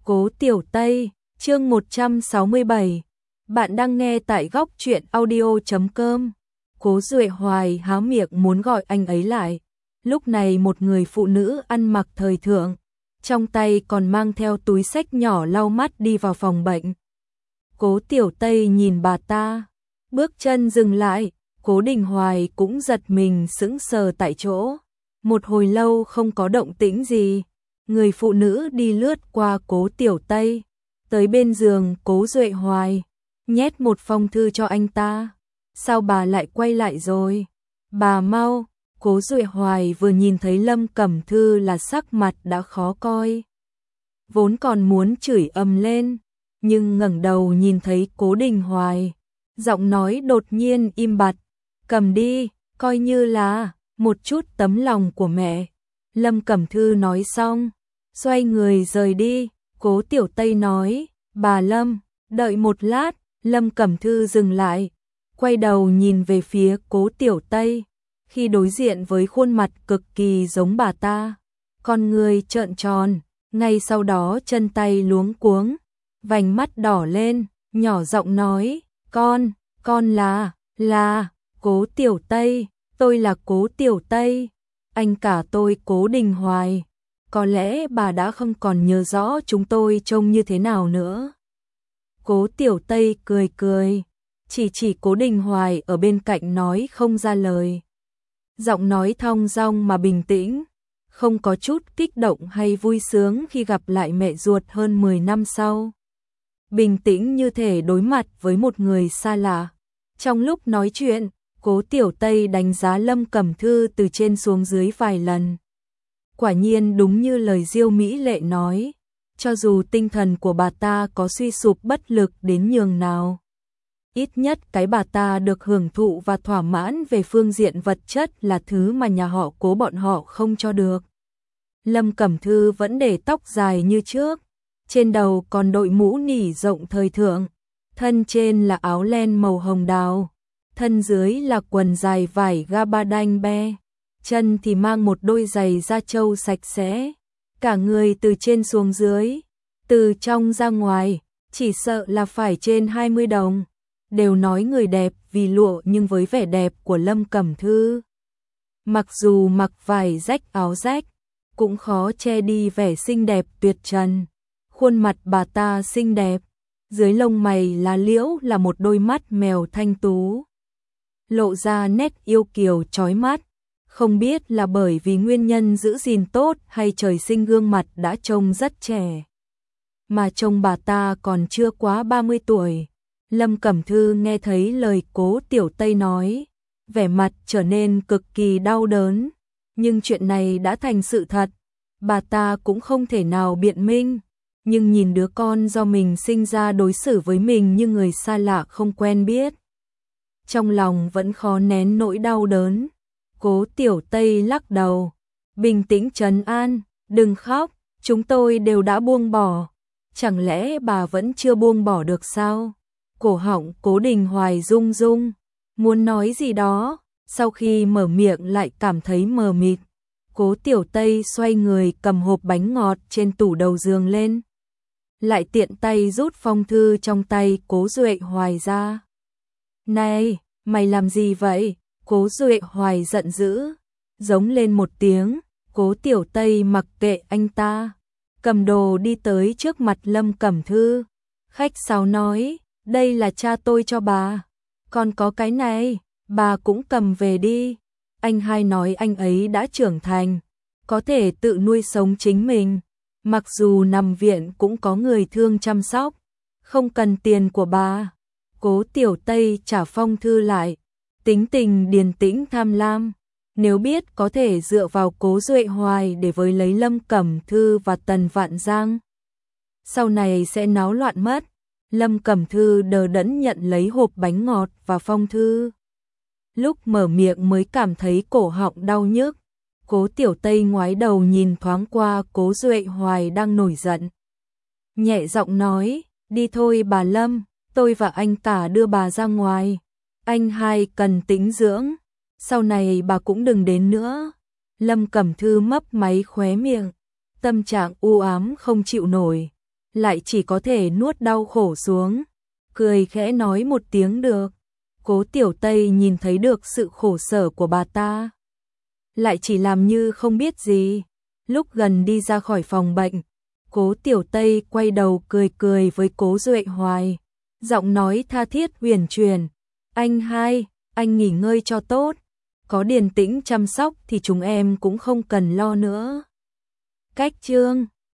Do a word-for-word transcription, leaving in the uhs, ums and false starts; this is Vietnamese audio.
Cố Tiểu Tây, chương một trăm sáu mươi bảy. Bạn đang nghe tại góc truyện audio chấm com. Cố Duệ Hoài há miệng muốn gọi anh ấy lại. Lúc này một người phụ nữ ăn mặc thời thượng, trong tay còn mang theo túi xách nhỏ lau mắt đi vào phòng bệnh. Cố Tiểu Tây nhìn bà ta, bước chân dừng lại, Cố Đình Hoài cũng giật mình sững sờ tại chỗ. Một hồi lâu không có động tĩnh gì. Người phụ nữ đi lướt qua Cố Tiểu Tây, tới bên giường Cố Duệ Hoài, nhét một phong thư cho anh ta. Sao bà lại quay lại rồi? Bà mau. Cố Duệ Hoài vừa nhìn thấy Lâm Cẩm Thư là sắc mặt đã khó coi. Vốn còn muốn chửi ầm lên, nhưng ngẩng đầu nhìn thấy Cố Đình Hoài, giọng nói đột nhiên im bặt. Cầm đi, coi như là một chút tấm lòng của mẹ. Lâm Cẩm Thư nói xong, xoay người rời đi. Cố Tiểu Tây nói, bà Lâm, đợi một lát. Lâm Cẩm Thư dừng lại, quay đầu nhìn về phía Cố Tiểu Tây, khi đối diện với khuôn mặt cực kỳ giống bà ta. Con người trợn tròn, ngay sau đó chân tay luống cuống, vành mắt đỏ lên, nhỏ giọng nói, con, con là, là, Cố Tiểu Tây, tôi là Cố Tiểu Tây, anh cả tôi Cố Đình Hoài. Có lẽ bà đã không còn nhớ rõ chúng tôi trông như thế nào nữa. Cố Tiểu Tây cười cười, chỉ chỉ Cố Đình Hoài ở bên cạnh nói không ra lời. Giọng nói thong dong mà bình tĩnh, không có chút kích động hay vui sướng khi gặp lại mẹ ruột hơn mười năm sau. Bình tĩnh như thể đối mặt với một người xa lạ. Trong lúc nói chuyện, Cố Tiểu Tây đánh giá Lâm Cẩm Thư từ trên xuống dưới vài lần. Quả nhiên đúng như lời Diêu Mỹ Lệ nói, cho dù tinh thần của bà ta có suy sụp bất lực đến nhường nào, ít nhất cái bà ta được hưởng thụ và thỏa mãn về phương diện vật chất là thứ mà nhà họ Cố bọn họ không cho được. Lâm Cẩm Thư vẫn để tóc dài như trước, trên đầu còn đội mũ nỉ rộng thời thượng, thân trên là áo len màu hồng đào, thân dưới là quần dài vải gabardine be, chân thì mang một đôi giày da trâu sạch sẽ. Cả người từ trên xuống dưới, từ trong ra ngoài, chỉ sợ là phải trên hai mươi đồng. Đều nói người đẹp vì lụa, nhưng với vẻ đẹp của Lâm Cẩm Thư, mặc dù mặc vải rách áo rách, cũng khó che đi vẻ xinh đẹp tuyệt trần. Khuôn mặt bà ta xinh đẹp, dưới lông mày lá liễu là một đôi mắt mèo thanh tú, lộ ra nét yêu kiều chói mắt. Không biết là bởi vì nguyên nhân giữ gìn tốt hay trời sinh gương mặt đã trông rất trẻ, mà trông bà ta còn chưa quá ba mươi tuổi. Lâm Cẩm Thư nghe thấy lời Cố Tiểu Tây nói, vẻ mặt trở nên cực kỳ đau đớn. Nhưng chuyện này đã thành sự thật, bà ta cũng không thể nào biện minh. Nhưng nhìn đứa con do mình sinh ra đối xử với mình như người xa lạ không quen biết, trong lòng vẫn khó nén nỗi đau đớn. Cố Tiểu Tây lắc đầu, bình tĩnh trấn an, đừng khóc, chúng tôi đều đã buông bỏ. Chẳng lẽ bà vẫn chưa buông bỏ được sao? Cổ họng Cố Đình Hoài rung rung, muốn nói gì đó, sau khi mở miệng lại cảm thấy mờ mịt. Cố Tiểu Tây xoay người cầm hộp bánh ngọt trên tủ đầu giường lên, lại tiện tay rút phong thư trong tay Cố Duệ Hoài ra. Này, mày làm gì vậy? Cố Duệ Hoài giận dữ, giống lên một tiếng. Cố Tiểu Tây mặc kệ anh ta, cầm đồ đi tới trước mặt Lâm Cẩm Thư, khách sáo nói, đây là cha tôi cho bà, còn có cái này, bà cũng cầm về đi. Anh hai nói anh ấy đã trưởng thành, có thể tự nuôi sống chính mình, mặc dù nằm viện cũng có người thương chăm sóc, không cần tiền của bà. Cố Tiểu Tây trả phong thư lại, tính tình điềm tĩnh tham lam, nếu biết có thể dựa vào Cố Duệ Hoài để với lấy Lâm Cẩm Thư và Tần Vạn Giang, sau này sẽ náo loạn mất. Lâm Cẩm Thư đờ đẫn nhận lấy hộp bánh ngọt và phong thư, lúc mở miệng mới cảm thấy cổ họng đau nhức. Cố Tiểu Tây ngoái đầu nhìn thoáng qua Cố Duệ Hoài đang nổi giận, nhẹ giọng nói, đi thôi bà Lâm, tôi và anh cả đưa bà ra ngoài. Anh hai cần tĩnh dưỡng, sau này bà cũng đừng đến nữa. Lâm Cẩm Thư mấp máy khóe miệng, tâm trạng u ám không chịu nổi. lại chỉ có thể nuốt đau khổ xuống, cười khẽ nói một tiếng được. Cố Tiểu Tây nhìn thấy được sự khổ sở của bà ta, lại chỉ làm như không biết gì. Lúc gần đi ra khỏi phòng bệnh, Cố Tiểu Tây quay đầu cười cười với Cố Duệ Hoài, giọng nói tha thiết huyền truyền, anh hai, anh nghỉ ngơi cho tốt, có Điền Tĩnh chăm sóc thì chúng em cũng không cần lo nữa. Cách chương